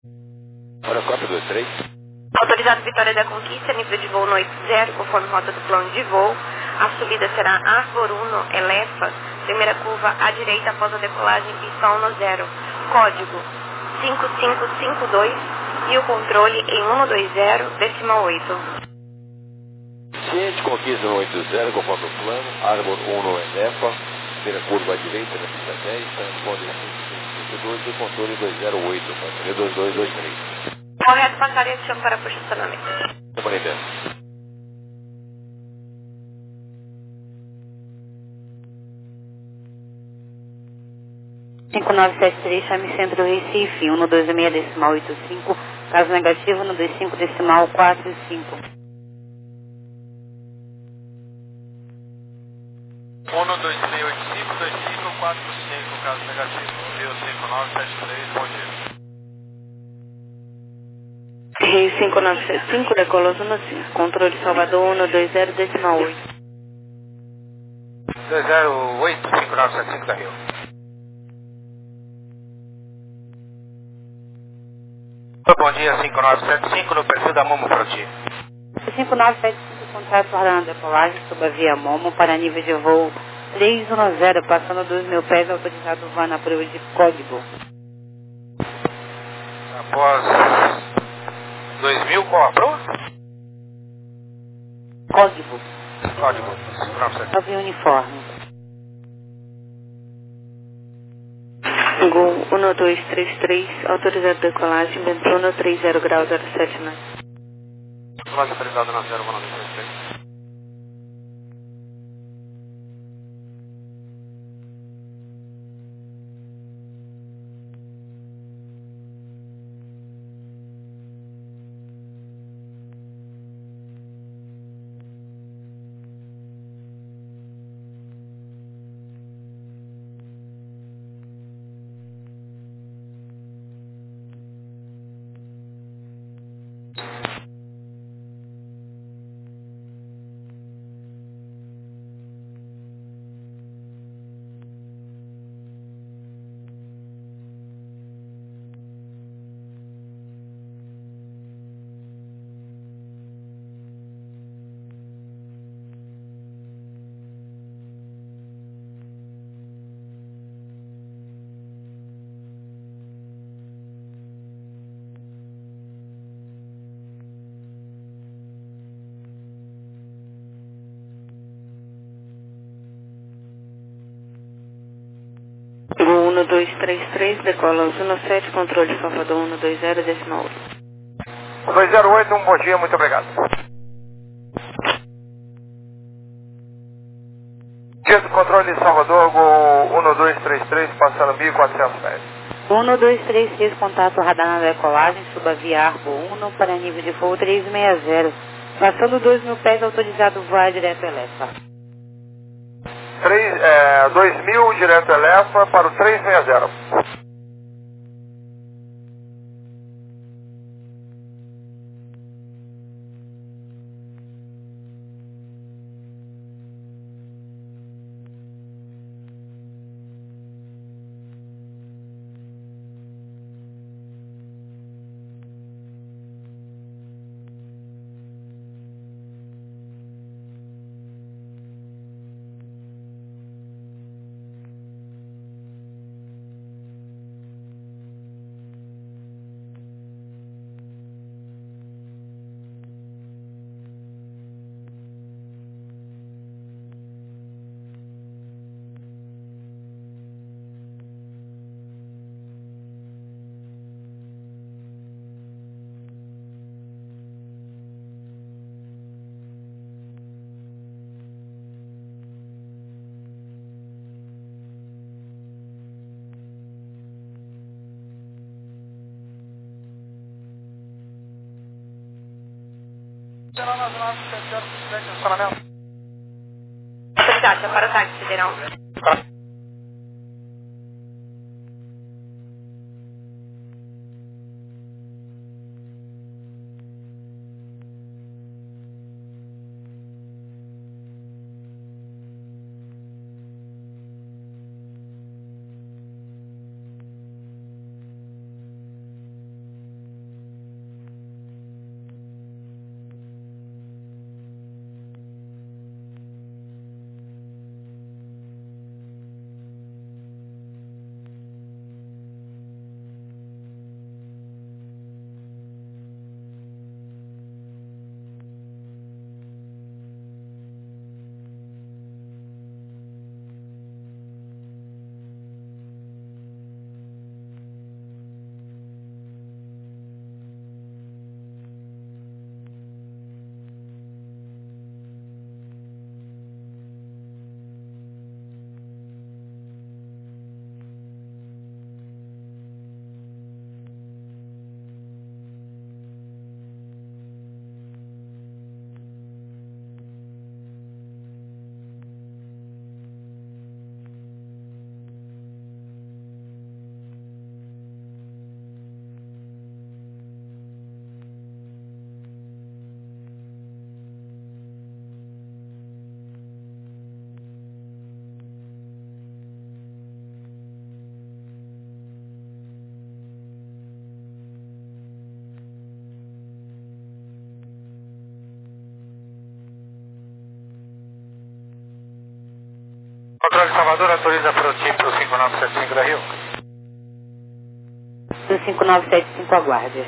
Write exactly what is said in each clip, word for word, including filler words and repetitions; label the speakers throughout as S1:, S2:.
S1: Hora quatro dois três.
S2: Autorizado Vitória da Conquista, nível de voo no oito zero, conforme rota do plano de voo. A subida será Arbor Uno, Elefa, primeira curva à direita após a decolagem, pista um no zero. Código cinco cinco cinco dois e o controle em cento e vinte, decimal oito.
S1: Ciente, conquista no oito zero, conforme o plano. Arbor Uno, Elefa, primeira curva à direita na pista dez, transponder cinco cinco cinco dois e o controle dois zero oito, passageiro dois dois dois três.
S2: Correto, passaria de chão para posicionamento.
S1: Compreendendo.
S3: cinco nove sete três, chame Centro Recife, cento e vinte e seis, decimal oitenta e cinco, caso negativo, cento e vinte e cinco, decimal quarenta e cinco.
S4: um dois seis oito cinco dois cinco quatro cinco, caso negativo, Rio cinco nove sete três, bom dia.
S2: Rio cinco nove sete cinco, decoloso no cinco, controle Salvador cento e vinte, decimal oito.
S4: dois zero oito cinco nove sete cinco da Rio. Bom dia, cinco nove sete cinco no perfil da Momo Froti.
S3: cinco nove sete cinco, contrato para a decolagem sob a via Momo para nível de voo três um zero, passando dois mil pés, autorizado voar na prova de código.
S4: Após dois mil, qual a prova?
S3: Código.
S4: Código cinco nove sete.
S3: Nove uniforme.
S2: Gol um dois três três, autorizado decolagem, vento no trinta graus zero sete nove.
S4: Voz autorizada na zero um nove três três.
S2: Gol um dois três três, decola zero sete, controle Salvador cento e vinte, decimal oito.
S4: dois zero oito, um bom dia, muito obrigado. Dia do controle de Salvador, Gol um dois três três, passando mil e quatrocentos pés.
S3: um dois três três, contato radar na decolagem sob a via Arbor Uno para nível de voo trezentos e sessenta, passando dois mil pés, autorizado voar direto Elefa.
S4: três, é, dois mil, direto Elefa para o trezentos e sessenta.
S2: Autorizado, para o táxi federal.
S4: Salvador autoriza para o tipo cinco nove sete cinco da Rio.
S3: Do cinco nove sete cinco aguarde.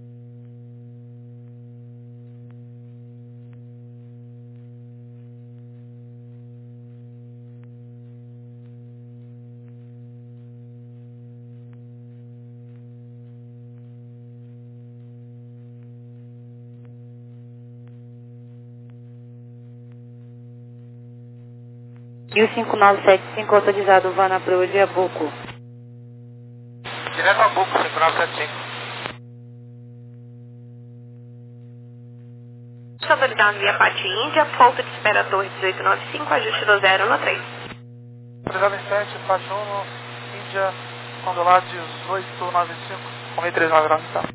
S3: E o cinco nove sete cinco autorizado vá na proa de Abuco.
S4: Direto a Abuco, cinco nove sete cinco.
S2: Autorizado via Pati Índia, ponto de espera Torre dezoito nove cinco, ajuste do zero no três.
S4: Autorizado em sete, Pati um, Índia, condolar dezoito nove cinco, com mil trezentos e nove graus então.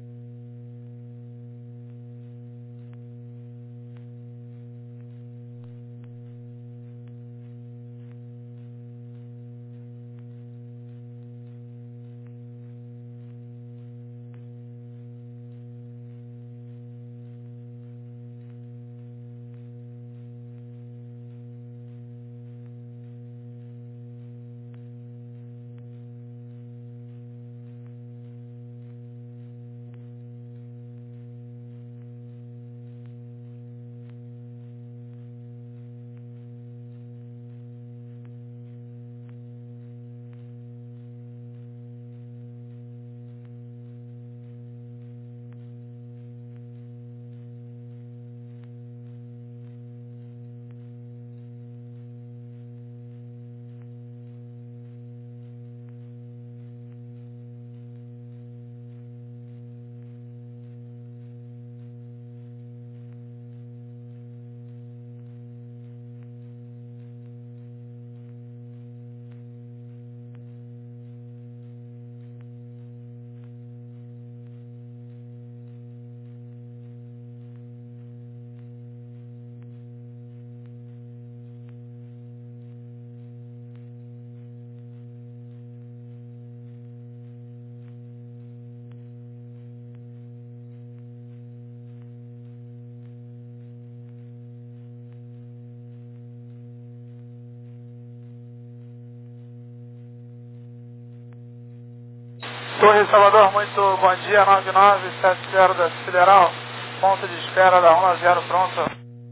S4: Torre Salvador, muito bom dia, nove nove sete zero da Sideral, ponto de espera da um a zero, pronto.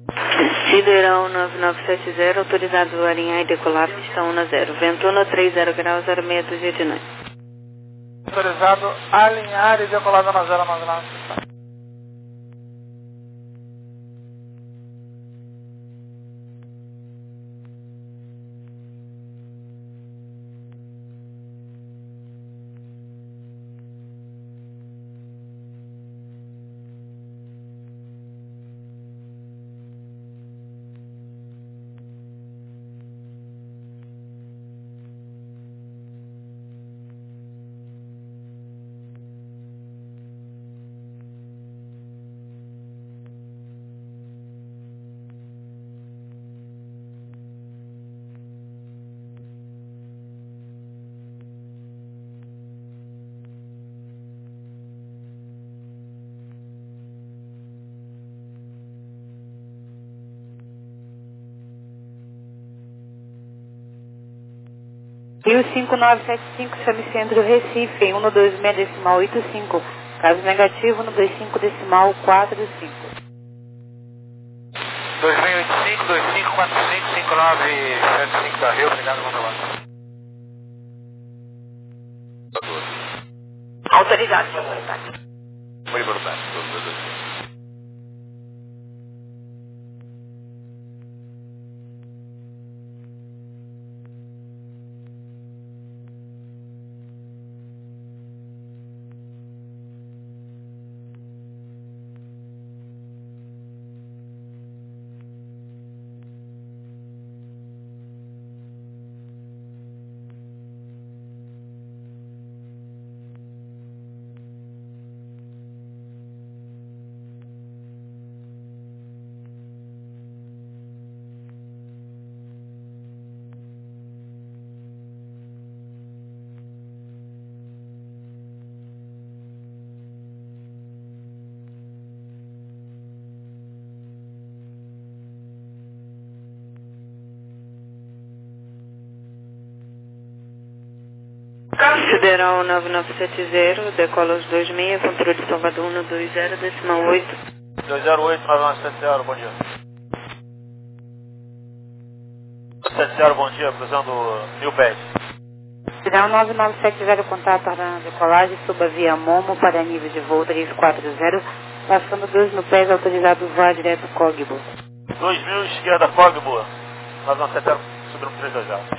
S3: Sideral nove nove sete zero, autorizado a alinhar e decolar, pista um a zero, Ventuna trinta graus, zero seis dúzia de noite.
S4: Autorizado a alinhar e decolar da zero nove nove.
S3: E o cinco nove sete cinco, Chamicentro Recife, um dois seis decimal oito cinco, caso negativo no dois cinco decimal quatro cinco.
S4: dois seis oito cinco, dois cinco quatro cinco, cinco nove sete cinco da Rio, obrigado, Mandolano.
S2: Autorizado, senhor Libertade.
S1: Muito Libertade, todos os dois.
S3: Federal nove nove sete zero, decola os dois seis, controle Salvador um dois zero, decimal oito.
S4: dois zero oito, nove nove sete zero, bom dia. sete zero, bom dia, cruzando New Pad.
S3: Federal nove nove sete zero, contato na decolagem, suba via Momo para nível de voo três quatro zero, passando dois mil pés, autorizado voar direto Cogbo.
S4: dois mil, esquerda Cogbo, nove nove sete zero, subindo três dois zero.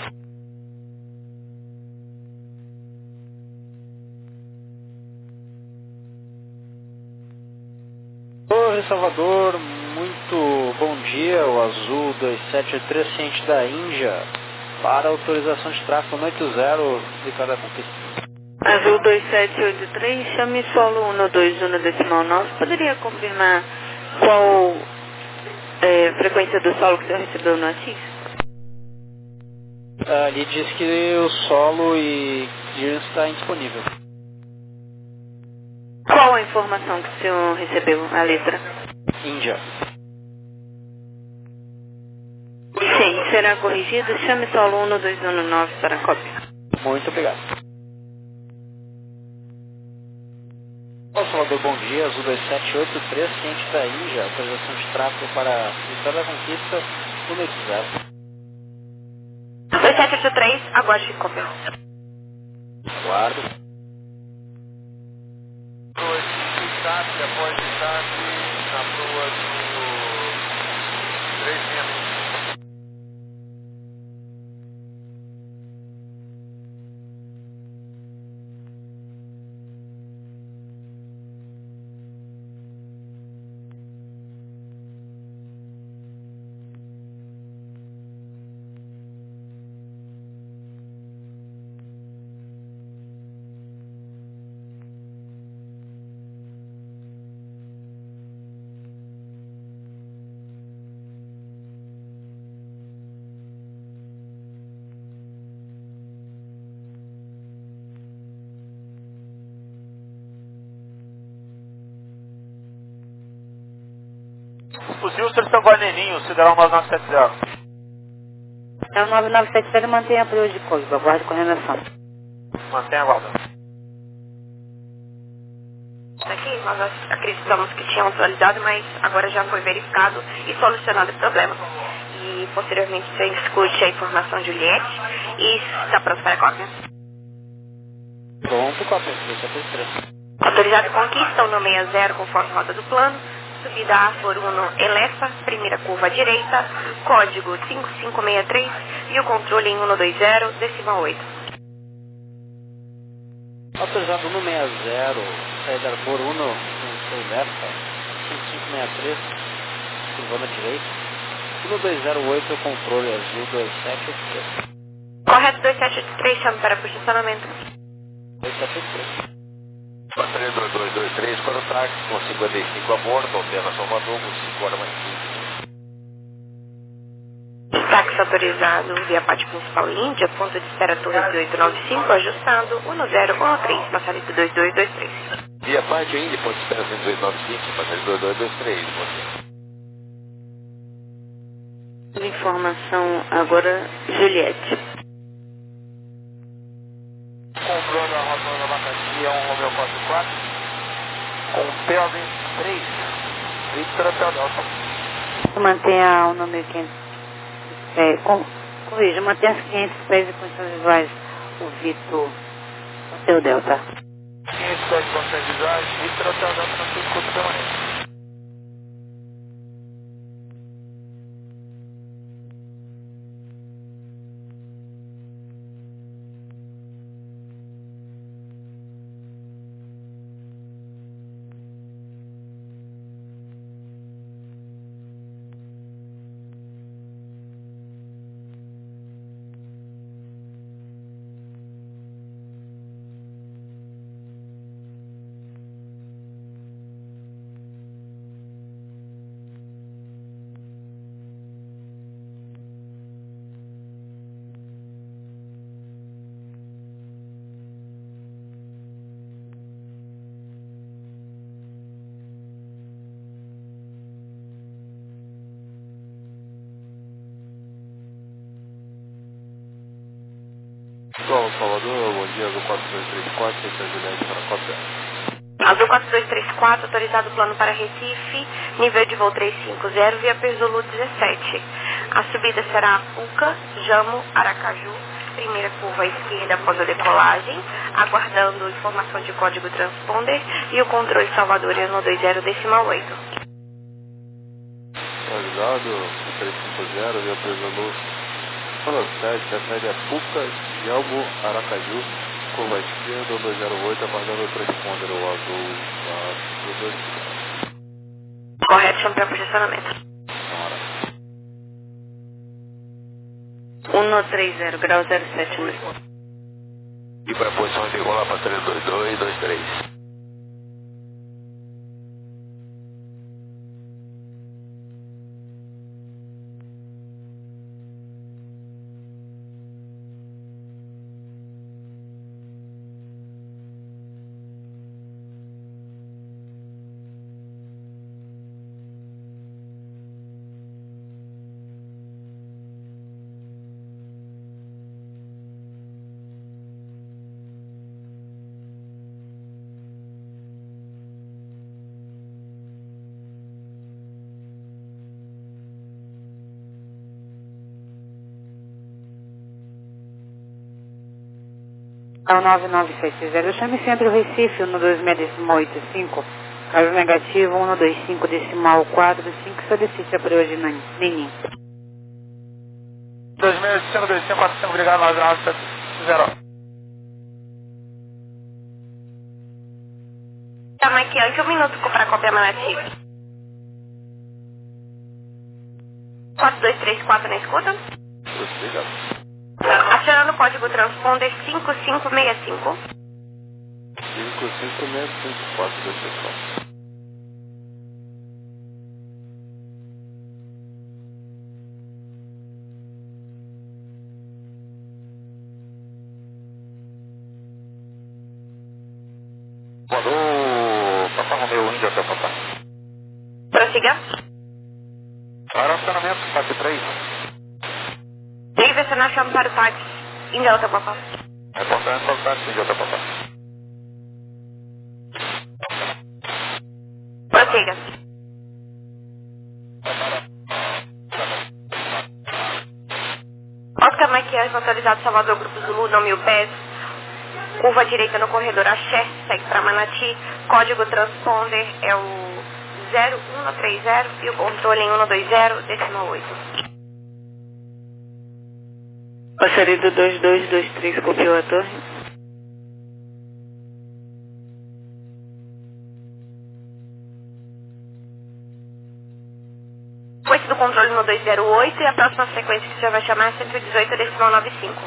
S5: Oi, Salvador, muito bom dia, o Azul dois sete oito três, ciente da Índia, para autorização de tráfego no oito zero, Vitória da Conquista.
S3: Azul dois sete oito três, chame solo um dois um decimal nove, poderia confirmar qual é, frequência do solo que o senhor recebeu no ATIS?
S5: Ah, ele diz que o solo e clearance está indisponível.
S3: Qual a informação que o senhor recebeu, a letra?
S5: Índia.
S3: Sim, será corrigido. Chame solo um dois um nove para a cópia.
S5: Muito obrigado. Olá, Salvador, bom dia. Azul dois sete oito três, ciente da Índia. Autorização de tráfego para Vitória da Conquista no oito zero.
S2: dois sete oito três, aguarde cópia.
S5: Aguardo.
S4: Após o TAP, na proa do três seis seis. Fuzil, Seleção Guarneninho, Sideral nove nove sete zero.
S3: É o nove nove sete zero, mantenha a proa de Código, aguarde coordenação.
S4: Mantenha aguardando.
S2: Aqui nós acreditamos que tinham atualizado, mas agora já foi verificado e solucionado o problema. E posteriormente você discute a informação de Juliette e está pronto para a cópia?
S5: Pronto, cópia. dois sete oito três.
S2: Autorizado conquista, o nome é zero conforme rota do plano. Subida A por Uno Elefa, primeira curva à direita, código cinco cinco seis três e o controle em um dois zero, decimal oito.
S5: Autorizado no seis zero, saída por Uno, Elefa, cinco cinco seis três, curvando à direita, um dois zero oito, controle Azul dois sete oito três.
S2: Correto dois sete oito três, chame para posicionamento.
S5: dois sete oito três.
S1: Passageiro dois dois dois três para o táxi, com cinquenta e cinco a bordo, altera Salvador, com cinco horas mais quinze.
S2: Táxi autorizado via parte principal Índia, ponto de espera Torres oito nove cinco, ajustado um zero um três, passageiro dois dois dois três.
S1: Via parte Índia, ponto de espera cento e nove cinco, passageiro dois dois dois três, você.
S3: Informação agora, Juliette.
S4: Comprando a rota da abacaxi é um Romeo quatro quatro com P O V três, Victor Hotel Delta.
S3: Mantenha o número quinhentos. É, com, corrija, mantenha os quinhentos pés e condições visuais. O Vitor Hotel Delta.
S4: quinhentos pés de condições visuais, Victor Hotel Delta na sua escuta permanente.
S1: Pessoal, Salvador, bom dia, Azul quatro dois três quatro, Santa Juliette para Copé.
S2: Azul quatro dois três quatro, autorizado plano para Recife, nível de voo trezentos e cinquenta, via Perzolu dezessete. A subida será Puca, Jamo, Aracaju, primeira curva à esquerda após a decolagem, aguardando informação de código transponder e o controle Salvador no dois zero decimal oito.
S1: Autorizado, trezentos e cinquenta, via Perzolu dezessete, a série é Puca, Jamo, Aracaju, curva à esquerda, dois zero oito, aguardando o transponder, o Azul quatro dois três.
S2: Correto, chame para posicionamento. um três zero, grau zero sete oito.
S1: E para a posição de rolar para três dois dois dois três.
S3: É o nove nove sete zero, chame Centro Recife, um dois seis decimal oito cinco, caso negativo, um dois cinco decimal quatro cinco, solicite a hoje Nenim.
S4: dois seis cinco dois cinco quatro cinco, obrigado, nove nove sete zero.
S2: Tá, Mike, um minuto para copiar Manati. quatro dois três quatro na escuta.
S1: Obrigado.
S2: Acionando o código transponder cinco cinco seis cinco.
S1: cinco cinco seis cinco quatro dois três quatro.
S4: Mandou Papa Romeu, Índia até Papa.
S2: Prossiga.
S4: Aerocionamento, fase três.
S2: Liga National para o táxi. Índia Alta Papa.
S4: Reportando para o táxi, Índia até Papa.
S2: Prossiga. Oscar Mike Anjo, autorizado Salvador, Grupo Zulu, não mil pés. Curva direita no corredor Axé, segue para Manati. Código transponder é o zero um três zero e o controle em um dois zero decimal oito.
S3: Passaria do dois dois dois três, copiou a torre.
S2: Coice do controle no dois zero oito e a próxima sequência que você vai chamar é cento e dezoito decimal noventa e cinco.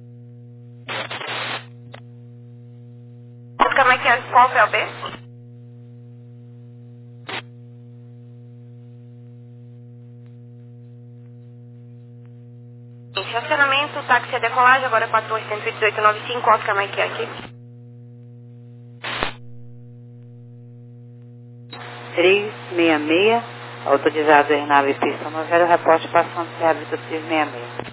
S2: Oscar Mike Anjo, qual é o B? Estacionamento, táxi a decolagem, agora quatro oito um oito nove cinco, Oscar Mike Yankee.
S3: três seis seis, autorizado aeronave pista noventa, reporte passando Serra três seis seis.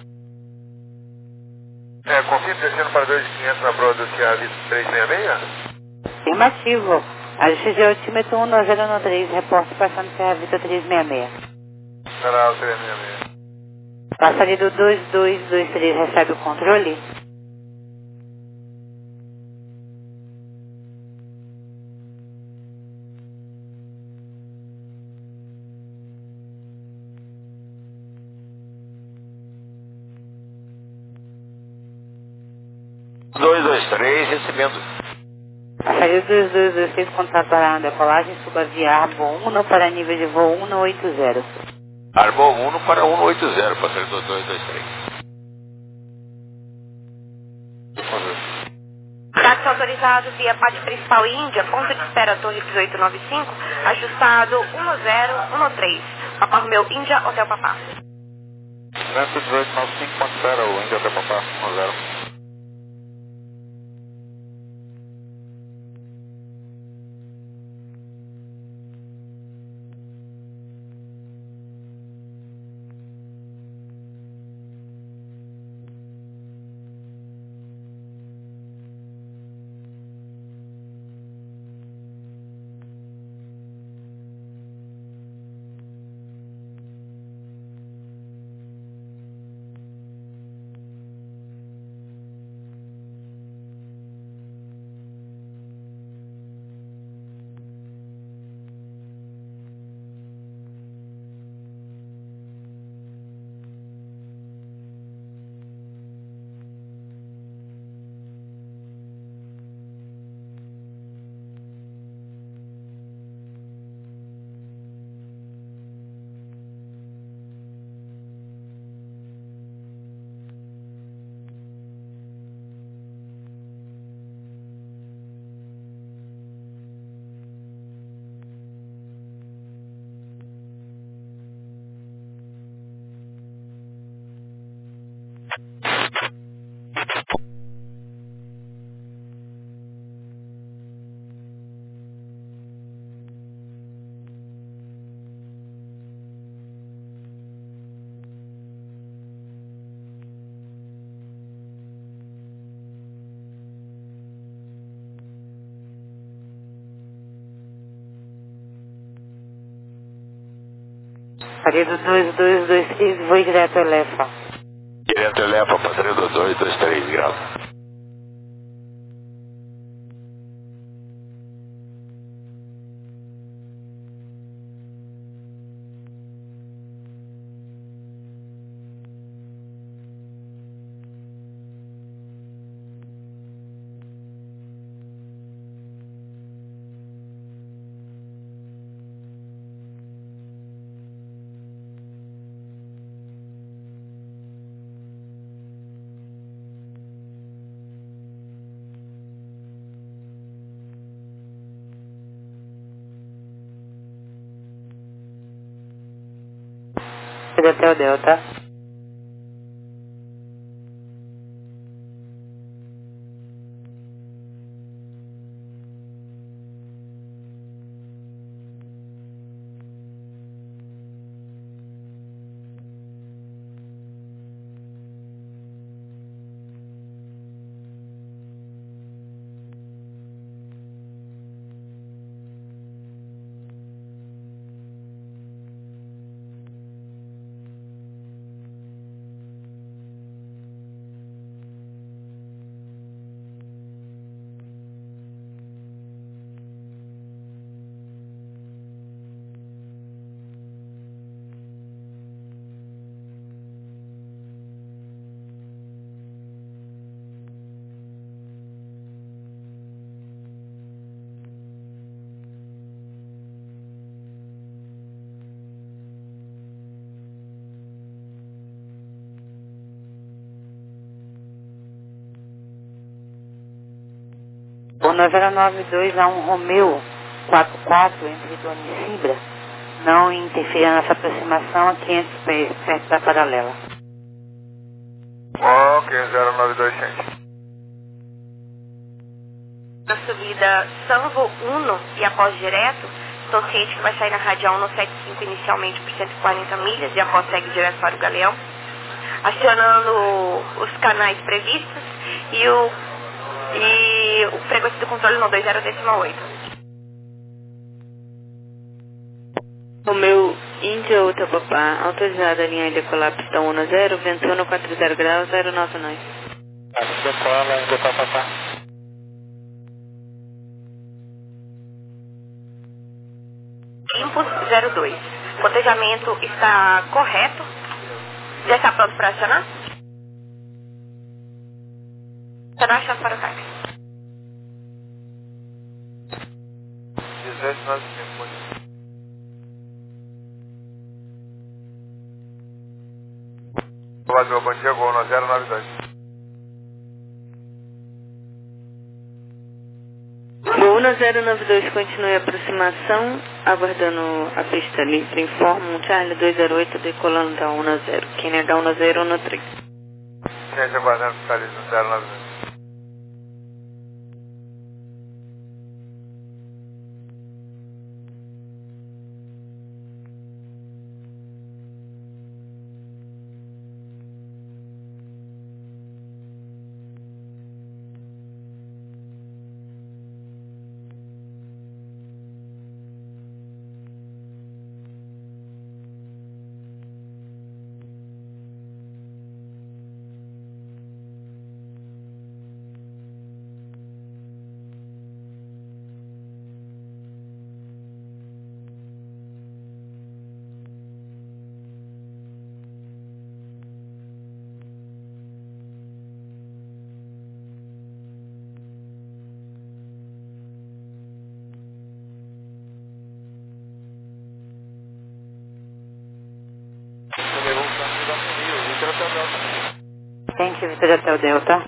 S1: É, confirme descendo para dois mil e quinhentos na prova do C A V três seis seis?
S3: Afirmativo. A G G altímetro um nove zero um três, reporte passando Serra Vita três seis seis.
S1: Canal três seis seis.
S3: Passaria do dois dois dois três, recebe o controle?
S1: dois dois três, recebendo.
S3: Passaria do dois dois dois três, contato para a decolagem, suba via Arbo um para nível de voo um oito zero.
S1: Arbo um para um oito zero, passaria do dois dois três.
S2: Táxi autorizado via parte principal Índia, ponto de espera Torre dezoito nove cinco, ajustado um zero um três. Papa Romeu, Índia, Hotel Papá.
S4: Centro dezoito nove cinco, ponto zero, Índia até Papá, um zero.
S3: Paredo dois dois dois três, voo direto Elefa.
S1: Direto Elefa, Paredo dois dois três graus.
S3: Hotel Delta. O nove zero nove dois a um Romeu quatro quatro entre Dona e Cibra. Não interfira nessa aproximação a quinhentos pés, perto da paralela.
S4: Ok, zero nove dois, gente.
S2: Na subida Sanvo um e após direto, estou ciente que vai sair na radial cento e setenta e cinco inicialmente por cento e quarenta milhas e após segue direto para o Galeão, acionando os canais previstos e o E o frequência do controle no dois zero decimal oito.
S6: Romeu Índia Hotel Papá, autorizada a linha de decolar pistão um zero, vento um quatro zero graus, zero nove nove.
S4: Decola, decola, papá.
S2: Impus zero dois. Cotejamento está correto. Já está pronto para acionar? Será a chance para o táxi.
S4: dezoito nove cinco. Olá, bom dia, gol no zero nove dois.
S6: Gol no zero nove dois, continue a aproximação, aguardando a pista livre. Informa um Charlie dois zero oito decolando da um zero. Quem é da um zero um três.
S4: Gente, aguardando a pista livre no zero nove dois.
S3: Thank you, Vitor Hotel Delta.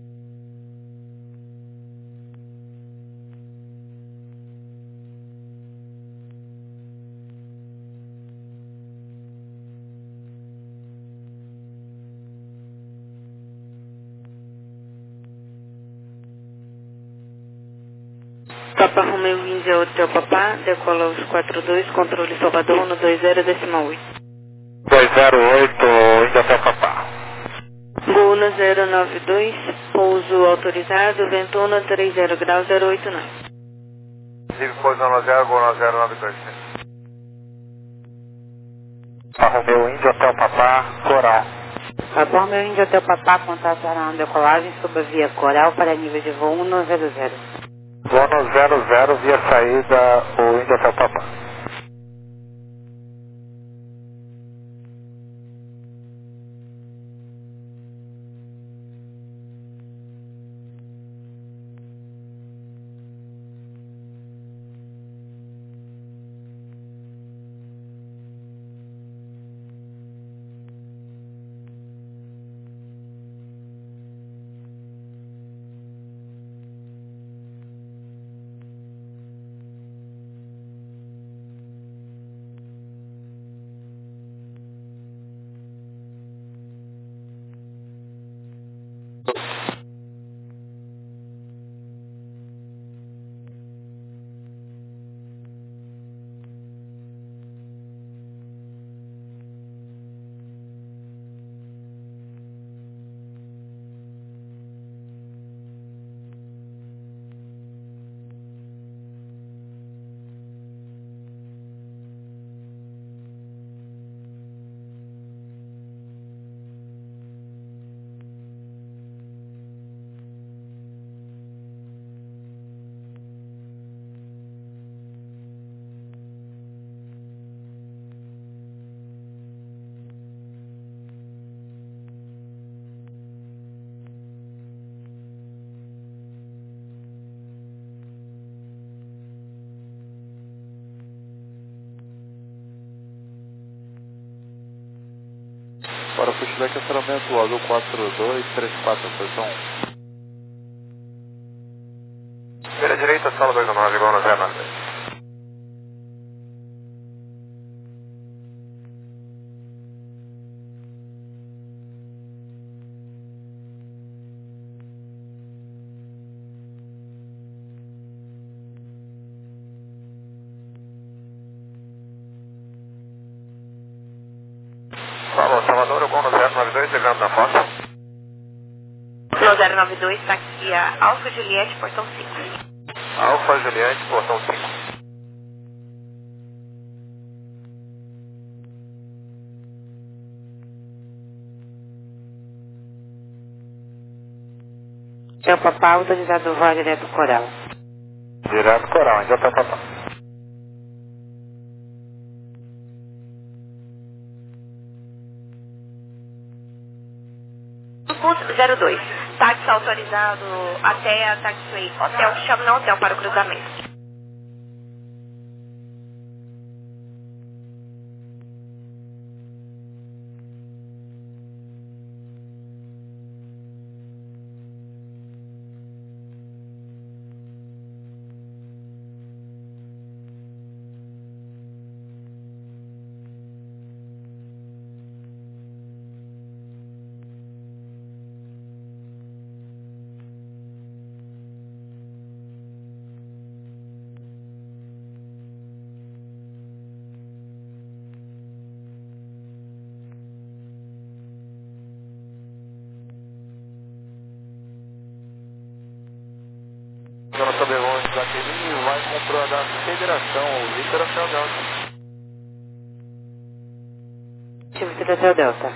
S6: Papa Romeu Índia Hotel Papá, decola os quatro dois, controle Salvador no dois zero decimal oito.
S4: dois zero oito, Índia Hotel Papá.
S6: Gol no zero nove dois, pouso autorizado, vento no três zero graus, zero oito nove.
S4: Siga posição no zero, gol no zero nove dois. Romeu Índio Hotel Papá, Coral.
S3: Alfa Romeu Índio Hotel Papá, contato aeronáutico decolagem sob a via Coral para nível de voo um zero zero.
S4: Voo zero zero via saída o Índio Hotel Papá.
S1: Para pushback, acionamento log quatro dois três quatro, posição um.
S4: Vira direita, sala dois nove, igual no zero nove. Falou, Salvador, igual no zero nove dois, chegando na foto.
S2: No zero nove dois, taxia Alfa Juliette, portão cinco.
S4: Alfa Juliette, portão cinco.
S3: Hotel Papá, autorizado voo direto Coral.
S4: Direto Coral, Índio Hotel Papá.
S2: zero dois, táxi autorizado até a taxiway hotel, chama no hotel para o cruzamento.
S4: Dona Sobrevoz daquele vai comprar da Federação, o Victor Hotel Delta.
S3: Tive Hotel Delta.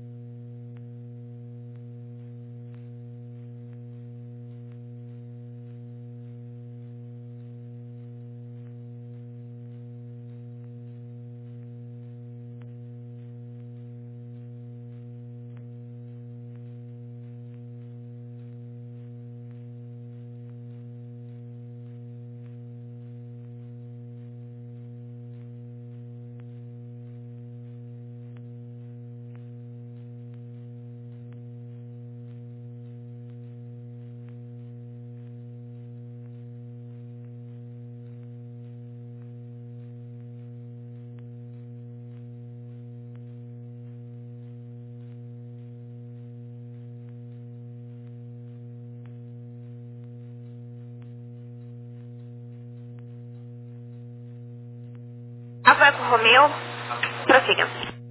S2: Alfa Romeu, prossiga.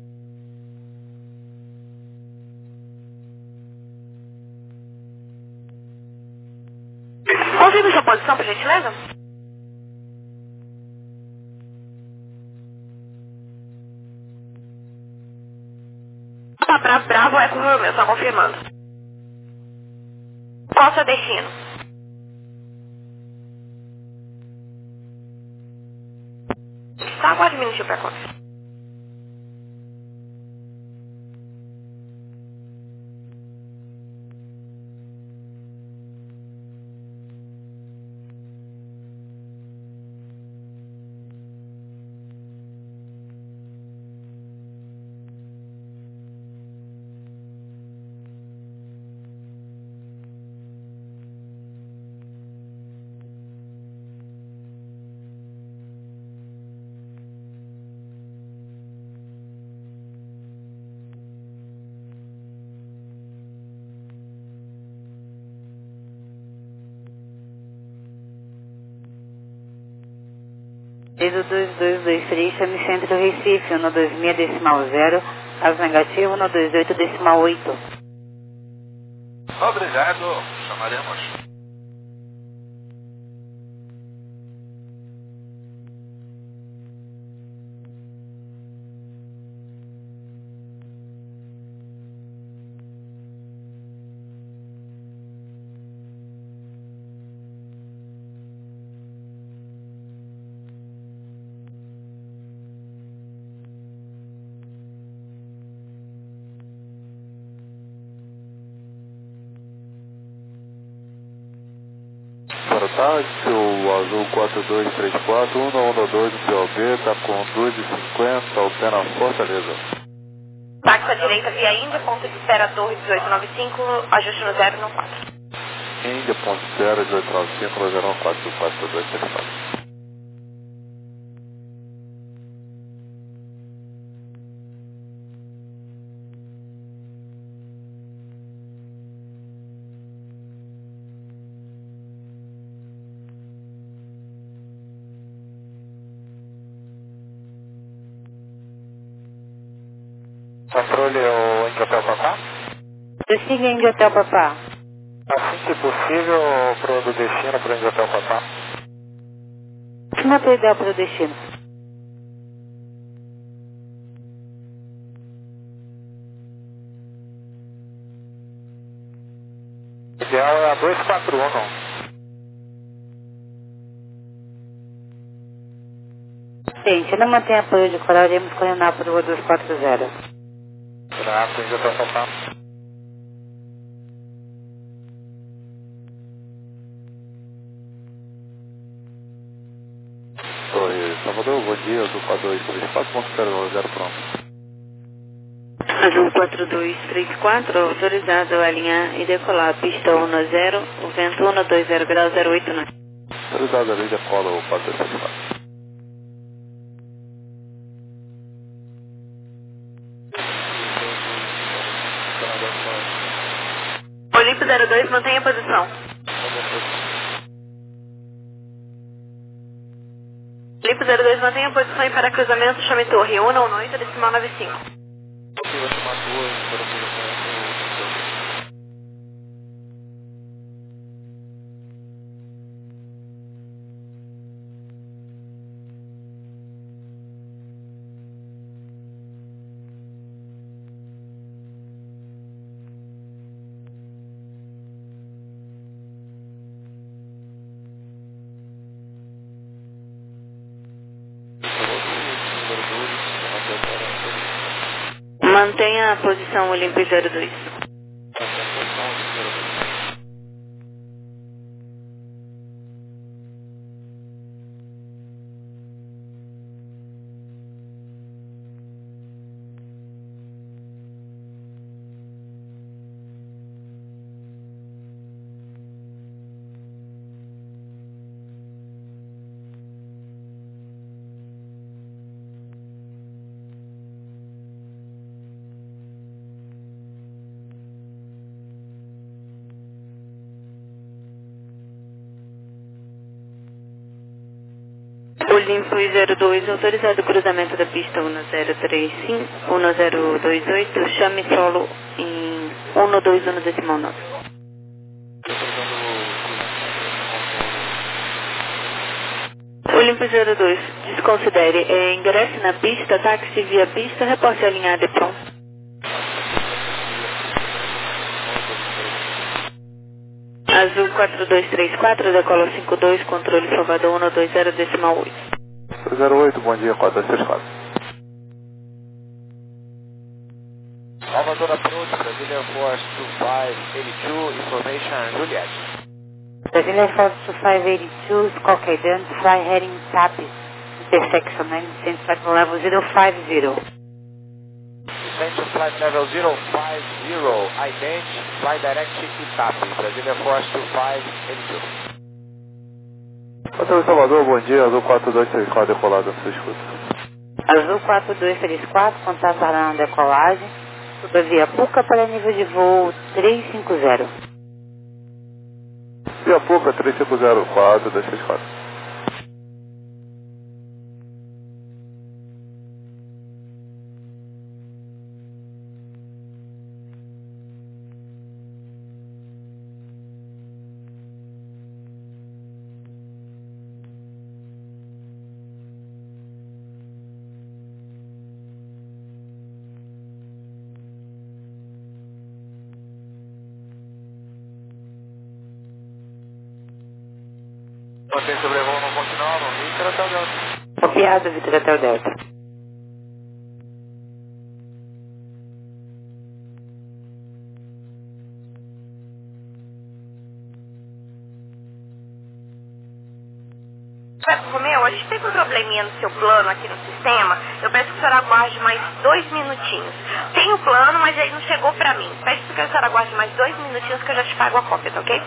S2: Confirme sua posição, por gentileza? Papa Bravo, Bravo, Eco Romeo, só confirmando. Qual o seu destino? Tá, aguarde um minutinho pra conta.
S3: Pedido dois dois dois três, chame Centro Recife, um dois seis decimal zero, as negativo, um dois oito decimal oito.
S4: Obrigado, chamaremos.
S1: Boa tarde, seu azul quatro dois três quatro, um um dois do P O B, está com dois e cinquenta, ao pé na Fortaleza.
S2: Táxi à direita via Índia, ponto de espera Torre dezoito nove cinco, ajuste no zero no quatro.
S1: Índia, ponto de espera, dezoito nove cinco, zero um quatro quatro dois três quatro.
S4: Controle o Índia Hotel Papá.
S3: Prossiga Índia Hotel Papá.
S4: Assim que possível, para o destino para o Índia Hotel Papá.
S3: Última ideal para o destino.
S4: Ideal é a dois quatro um.
S3: Gente, não mantém apoio de coral, iremos coordenar para o rua duzentos e quarenta.
S4: Graças, Índia Hotel Papá.
S1: Torre Salvador, bom dia, azul quatro dois três quatro, ponto zero zero, pronto.
S6: Azul quatro dois três quatro, autorizado a alinhar e decolar. Pista um zero, o vento um dois zero graus zero oito nove.
S1: Autorizado ali, decola o quatro dois três quatro.
S2: Olímpio zero dois, mantenha a posição. Olímpio zero dois, mantenha a posição e para cruzamento, chame Torre um oito decimal nove cinco.
S6: Mantenha a posição Olímpio zero dois. Olímpio zero dois, autorizado o cruzamento da pista um zero três cinco, um zero dois oito, chame solo em um dois um decimal nove. Olímpio zero dois, desconsidere, é, ingresse na pista, táxi via pista, reporte alinhado e pronto. Azul quatro dois três quatro, decola cinco dois, controle Salvador um dois zero, decimal oito.
S7: dois zero oito, bom dia, quatro dois três quatro.
S4: Salvador approach, Brazilian Force two five eight two, information Juliet.
S3: Brazilian Force two five eight two, Skokaidan, fly heading TAP, intersection nine centimeter level zero five zero.
S4: Descent flight level zero five zero, ident, fly direct Itapi, Brazilian Force two five eight two.
S7: Hotel Salvador, bom dia, Azul quatro dois três quatro, decolado na sua escuta.
S3: Azul quatro dois três quatro, contato na decolagem, suba via Puca para nível de voo trezentos e cinquenta.
S7: Via Puca, trezentos e cinquenta, quatro dois três quatro.
S4: Mantém sobrevoo no continental, no Victor até o Delta.
S3: Copiado, Vitor até o Delta.
S2: Romeu, a gente teve um probleminha no seu plano aqui no sistema. Eu peço que o senhor aguarde mais dois minutinhos. Tem o plano, mas aí não chegou pra mim. Pede que o senhor aguarde mais dois minutinhos que eu já te pago a cópia, tá ok?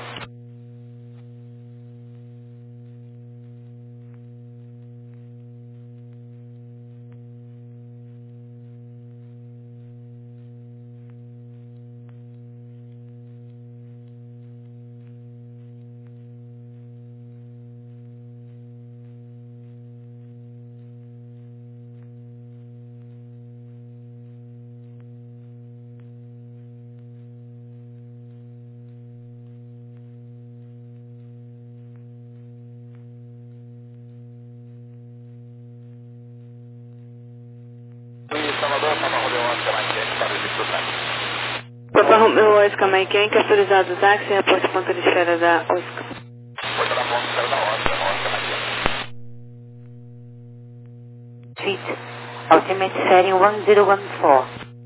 S4: Salvador, Papa Romeo Oscar Mike, para registro táxi.
S6: Papa Romeo Oscar Mike, autorizado o táxi, reporte ponta de esfera da Oscar.
S4: Porta da ponta, esfera da Oscar, Oscar Mike.
S3: Fit, ultimate setting one zero one four.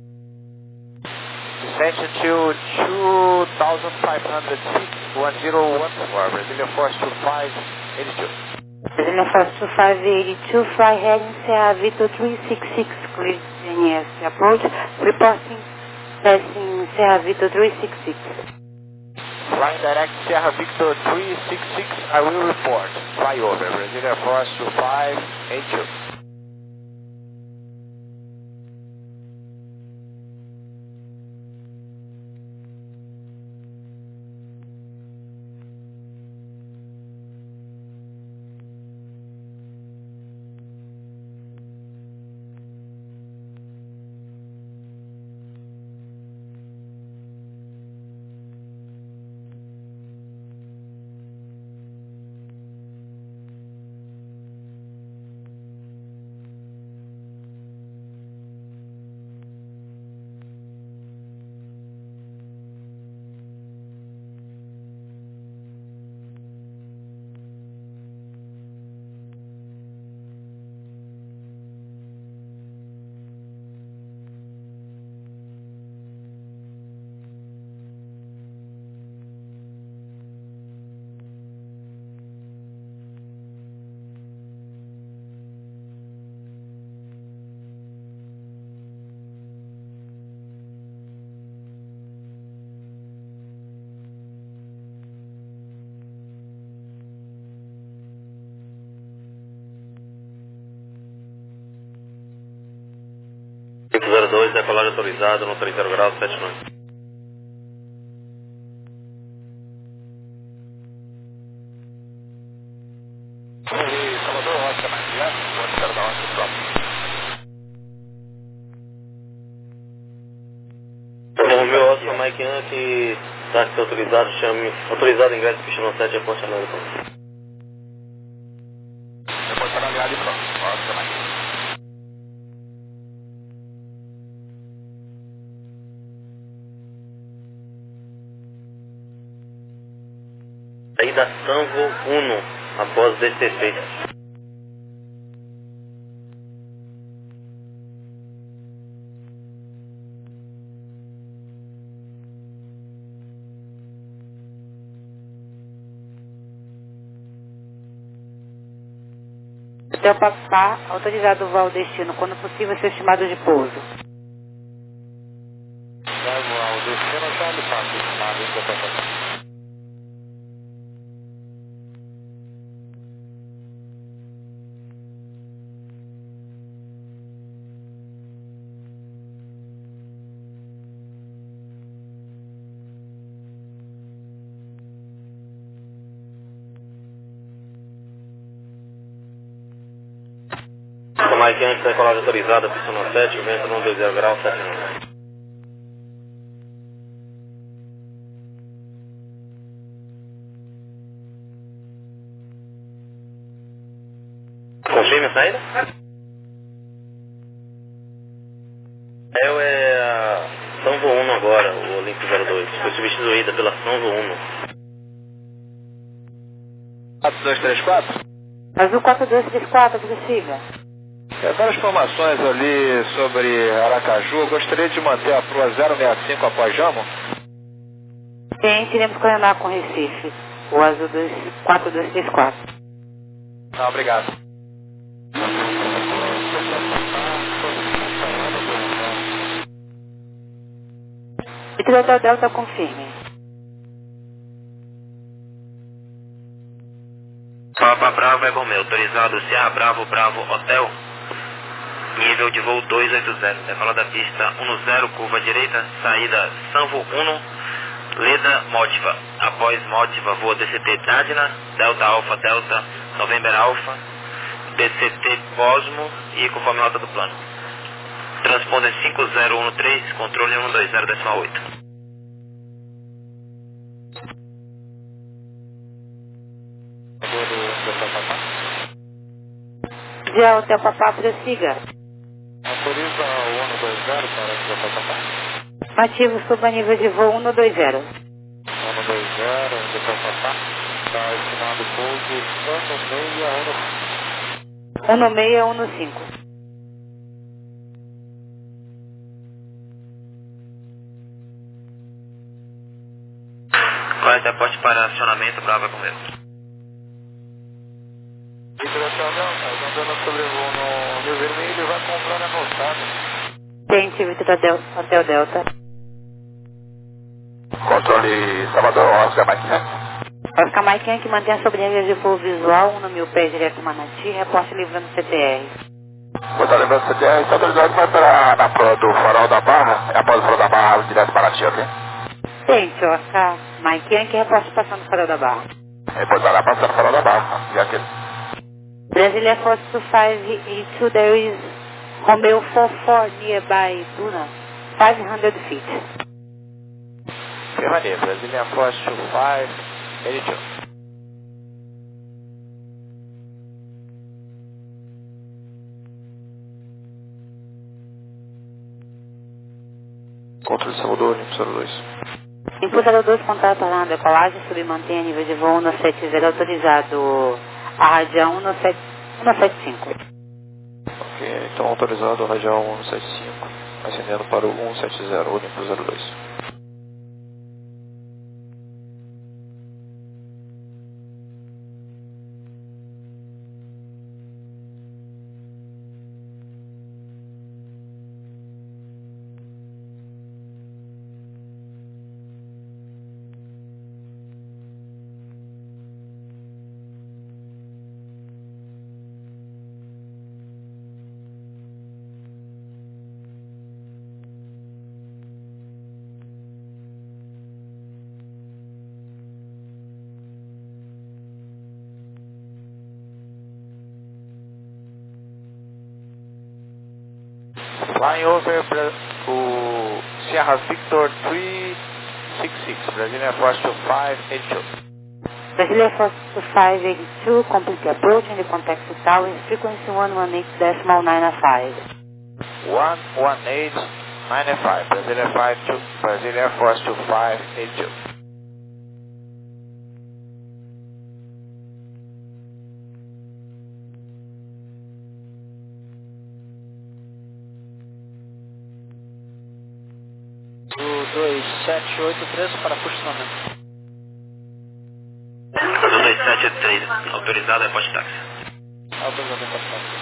S4: Descent to two thousand five hundred feet, one zero one four, Brazilian Force two five eight two.
S3: Brazilian Force two five eight two, fly heading Sierra Victor three six six, clear N S approach, reporting passing Sierra Victor three six six.
S4: Flying direct Sierra Victor three six six, I will report. Fly over, Brazilian Force two five eight two.
S8: zero dois, decolagem autorizado no trinta graus, sete nove.
S4: Salvador, Oscar Mike, ponta esfera da Oscar próximo.
S8: Romeu Oscar Mike que táxi autorizado, chame, autorizado ingresso pista sete, a ponte análise.
S4: Depois para aliado e pronto, Oscar Mike.
S8: saída Sanvo um, após D C seis.
S3: Hotel Papá, autorizado o voo ao destino, quando possível, seu estimado de pouso.
S4: Levo ao destino, já lhe passo o estimado em Hotel Papá.
S8: Mike antes da decolagem autorizada, pista no sete, vento no dois zero grau, sete nove. Confirme a saída? Eu é a Sanvo um agora, o Olímpio zero dois. Foi substituída pela Sanvo um.
S1: quatro dois três quatro?
S3: Azul quatro dois três quatro, prossiga.
S1: É, várias informações ali sobre Aracaju. Eu gostaria de manter a proa zero seis cinco após Jamo.
S3: Sim, iremos coordenar com Recife, o Azul quatro dois três quatro.
S1: Não, obrigado.
S3: Vitor Hotel Delta, confirme.
S8: Papa Bravo é Bomeu, autorizado Sierra Bravo Bravo Hotel. Nível de voo dois oito zero, decola da pista um zero, curva direita, saída Sanvo um, Leda Motiva. Após Motiva, voa D C T Tadina, Delta Alpha Delta, November Alpha, D C T Cosmo e conforme nota do plano. Transponder cinco zero um três, controle um dois zero decimal oito.
S3: Dia Hotel Papá, prossiga.
S4: Autoriza o um dois zero para o Hotel Papá.
S3: Ativo suba nível de voo um dois zero.
S4: um dois zero, Hotel Papá. Está estimado pouso
S3: um seis um cinco.
S8: Qual é o reporte para acionamento Bravo é Bomeu?
S4: Vitor Hotel Delta, andando sobre voo no Rio Vermelho, vai comprar anotado.
S3: Tente, Vitor Hotel, Hotel Delta.
S1: Controle Salvador, Oscar Mike.
S3: Oscar Mike, que mantém a sobrevivência de voo visual, um no mil pés direto Manati, reporte livrando C T R.
S1: Vou estar lembrando C T R, está autorizado para para na proa do Farol da Barra, é após o Farol da Barra, direto para Manati, ok?
S3: Tente, Oscar Mike, que reporte passando o Farol da Barra.
S1: Reportará passando o Farol da Barra, já que...
S3: Brasilia Force two five eight two, there is Romeo four four nearby Duna, five hundred feet.
S1: Permaneça, Brasília Force two five eight two. Controle de Salvador, Olimpo zero dois.
S3: Impulsador dois, contato na decolagem, submantém a nível de voo um sete zero, autorizado a radial um sete cinco.
S1: Ok, então autorizado a radial um sete cinco, ascendendo para o um sete zero, Olimpo zero dois. Flying over o Sierra Victor three six six, Brasília Force two five eight two.
S3: Brasilia Force two five eight two, complete approach in the contact tower, frequency one one eight decimal nine five.
S1: one one eight nine five, Brasília five two, Brasília Force two five eight two.
S5: Do dois sete oito três para funcionamento.
S8: Azul dois sete três, autorizado é poste táxi.
S5: Autorizado é poste táxi.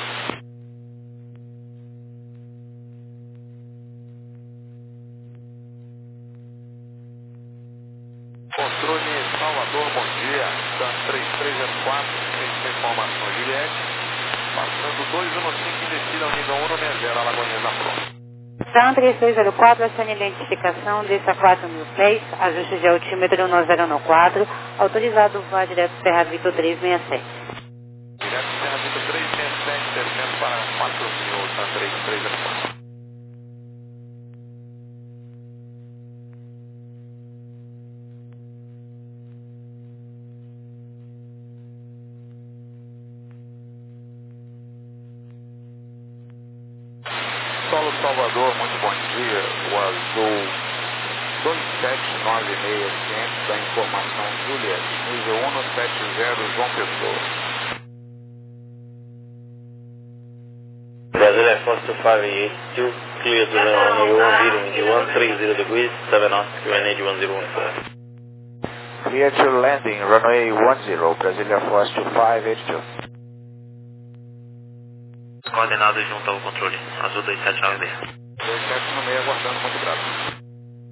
S1: Controle Salvador, bom dia. Dan três três zero quatro, tem informação Juliette. Passando dois um cinco em descida ao nível um no meia zero, Alagoinhas na prova.
S3: Dan três três zero quatro, acione identificação, desça quatro mil pés, ajuste de altímetro um zero quatro, autorizado vá direto Serra Vitor três seis sete.
S1: Direto Serra Vitor três seis sete, descendo para quatro mil, Dan três três zero quatro. Solo Salvador, muito bom dia. O azul dois sete nove seis quinhentos da informação Juliette, nível um sete zero, João Pessoa.
S8: Brazil Air Force two five eight two, clear to runway one zero into one three zero degrees, seven knots, Q N H one zero one four.
S1: Clear to landing, runway one zero, Brazil Air Force two five eight two.
S8: Coordenados junto ao controle, azul dois sete nove seis.
S1: dois sete no meio, aguardando muito bravo.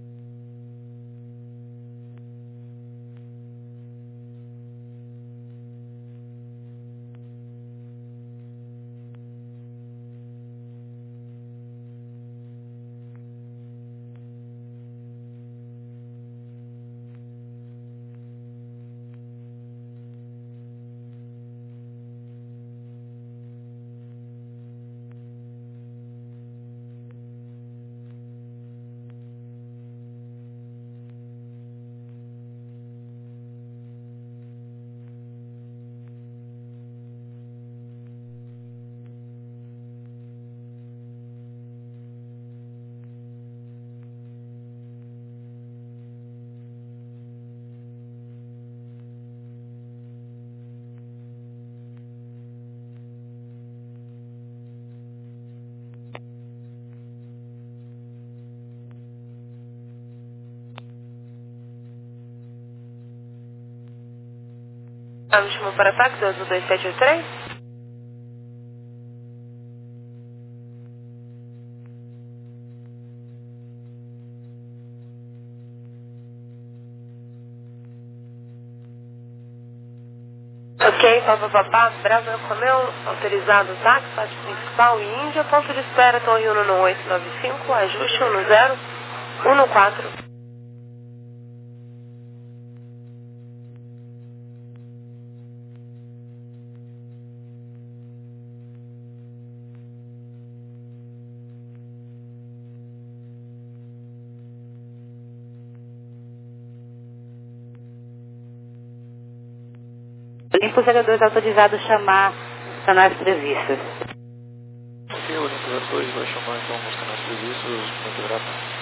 S2: Me chamou para táxi, azul dois sete oito três? Ok, papapá, Bravo Comeu, autorizado táxi, parte principal e Índia, ponto de espera, Torre um no oito nove cinco, ajuste um zero um quatro.
S3: Limpo zero dois autorizado chamar os canais previstos.
S7: Ok, o Limpo zero dois vai chamar então os canais previstos, muito grato.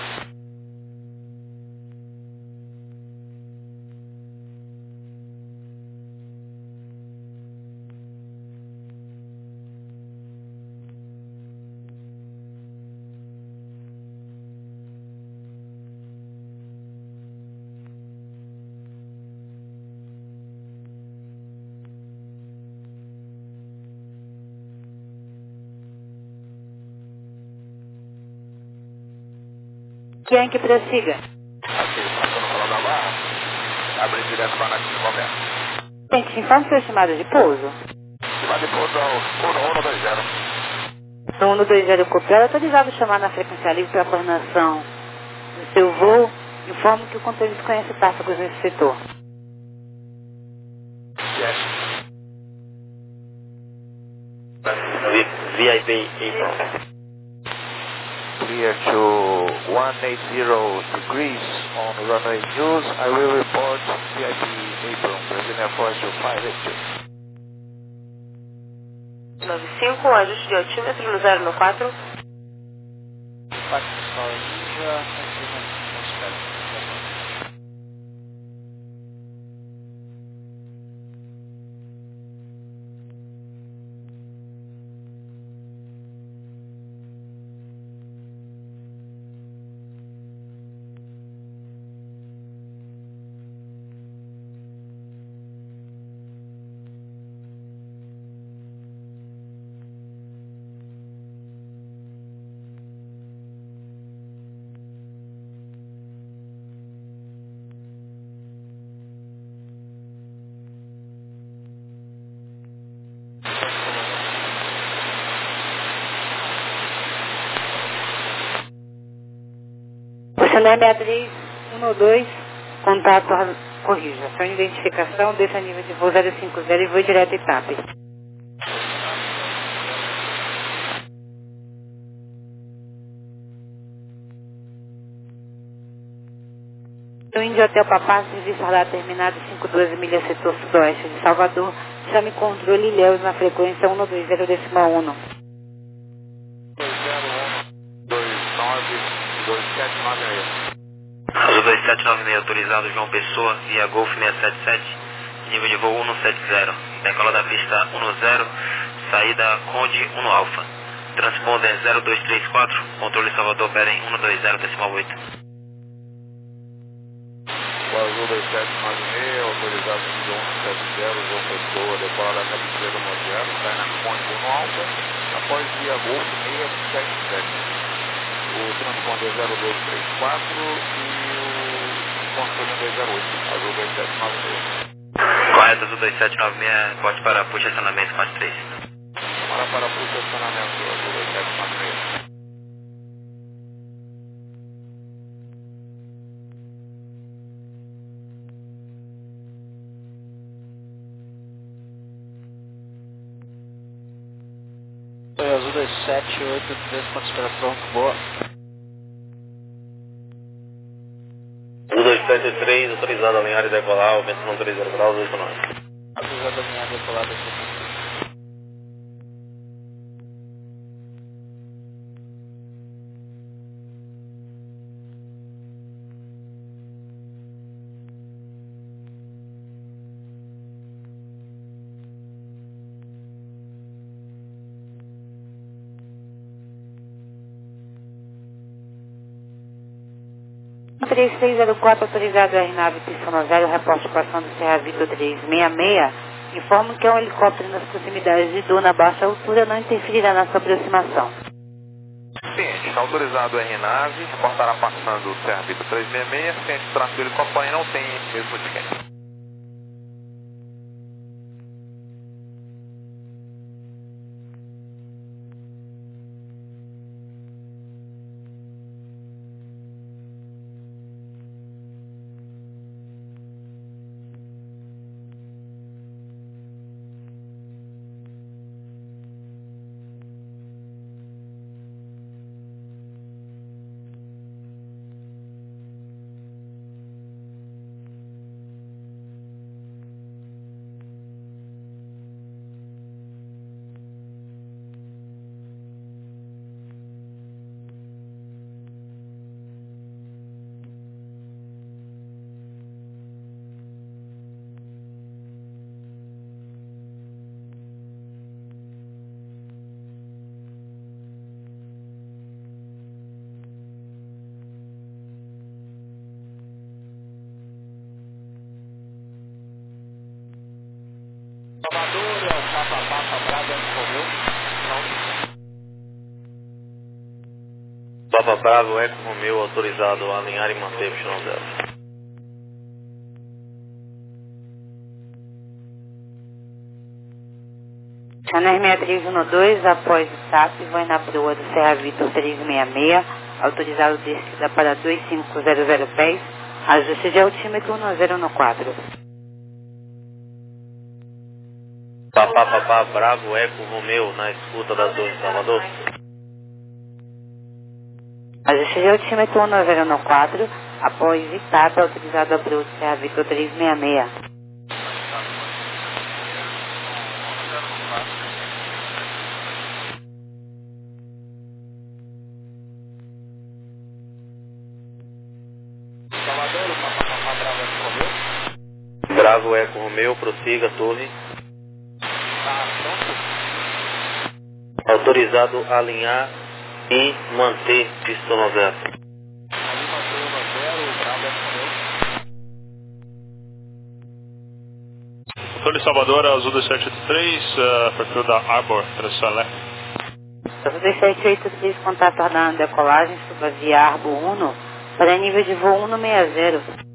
S3: Quem que prossiga?
S1: Aqui, passando pela da barra, abre direto para a Nativa Roberto.
S3: Gente, informe seu estimado de pouso.
S1: Vai depois ao um um dois zero.
S3: No um dois zero copiado, autorizado chamar na frequência livre para a coordenação do seu voo. Informe que o controle desconhece tráfegos nesse setor.
S1: Yes.
S8: V I P April.
S1: Clear to one eighty degrees on runway news. I will report V I P April, Brazilian Air Force two five eight two.
S2: nove cinco, ajuste de altímetro no zero quatro.
S5: Parte principal Índia, não espera.
S3: Channel seis três um dois, contato, corrija, sua identificação, desça a nível de voo zero cinco zero e voo direto a Itape. No Índio Hotel Papá, serviço radar terminado cinco doze milhas setor sudoeste de Salvador, chame controle Ilhéus na frequência um dois zero decimal um.
S8: Azul dois sete nove seis, autorizado João Pessoa, via Golf seiscentos e setenta e sete, nível de voo cento e setenta, decola da pista dez, saída Conde um Alfa, transponder zero dois três quatro, controle Salvador Beren cento e vinte decimal oito.
S1: Azul dois sete nove seis, autorizado nível cento e setenta, João Pessoa, decola da cabeceira moderna, sai na Conde um Alfa, após via Golf seiscentos e setenta e sete. O transponder zero dois três quatro e o controle dois zero oito, Azul dois sete nove seis.
S8: Correto, Azul dois sete nove seis, corte para puxa acionamento quatro três.
S1: Para para puxa acionamento, Azul dois sete nove seis.
S5: Foi Azul dois sete oito três, ponto espera pronto, boa.
S8: Azul dois sete três, autorizado a alinhar e decolar, aumento não autorizado graus oito nove.
S5: Autorizado a alinhar e decolar dois nove.
S3: três seis zero quatro, autorizado R nove Pistão zero, reporte passando Serra Vitor trezentos e sessenta e seis. Informo que é um helicóptero nas proximidades de Duna, baixa altura, não interferirá na sua aproximação.
S1: Ciente, está autorizado R nove, reportará passando o Serra Vitor trezentos e sessenta e seis, ciente, tráfego ele acompanha, não tem mesmo de quem. Salvador é o Papa Papa Bravo Eco Romeu.
S8: Papa Bravo Eco Romeu, autorizado a alinhar e manter o chão zero.
S3: Channel seis três um dois, após o S A P, vai na proa do Serra Vitor trezentos e sessenta e seis, autorizado descida para dois cinco zero zero pés, ajuste de altímetro um zero um quatro.
S8: Papá, papá, Bravo, Eco, Romeu, na escuta das duas, Salvador.
S3: Ajuste de altímetro um zero um quatro, após Itape, autorizado a proa do Serra Vitor trezentos e sessenta e seis.
S8: Bravo, Eco, Romeu, prossiga, torre. Autorizado a alinhar e manter pista no zero.
S9: Controle Salvador, Azul dois sete oito três, uh, perfil da Arbor, transição elétrica.
S3: Azul dois sete oito três, contato radar na decolagem, suba via Arbor um, para nível de voo cento e sessenta.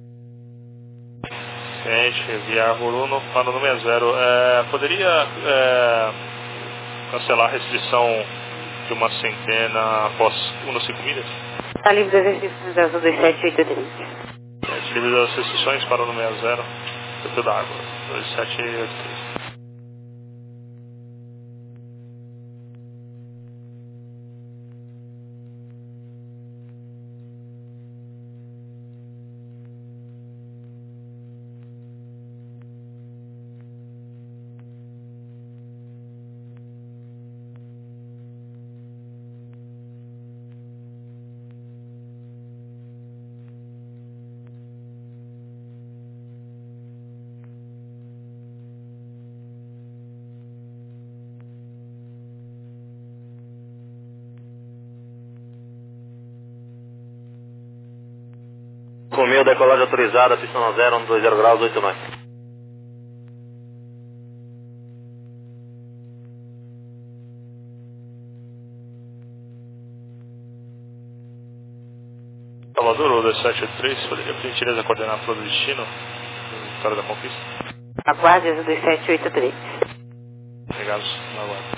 S9: Gente, via Arbor um, plano número zero. É, poderia é, cancelar a restrição de uma centena após um ou cinco milhas?
S3: Está livre das restrições da Azul dois sete oito três.
S9: É, livre das restrições para o no sessenta, perfil da Arbor, dois sete oito três.
S8: Romeu, decolagem autorizada, pista zero, um dois zero graus, oito nove.
S9: Salvador, o dois sete oito três, poderia por gentileza coordenar para o destino, Vitória da Conquista?
S3: Aguarde Azul dois sete oito três.
S9: Obrigado, na guarda.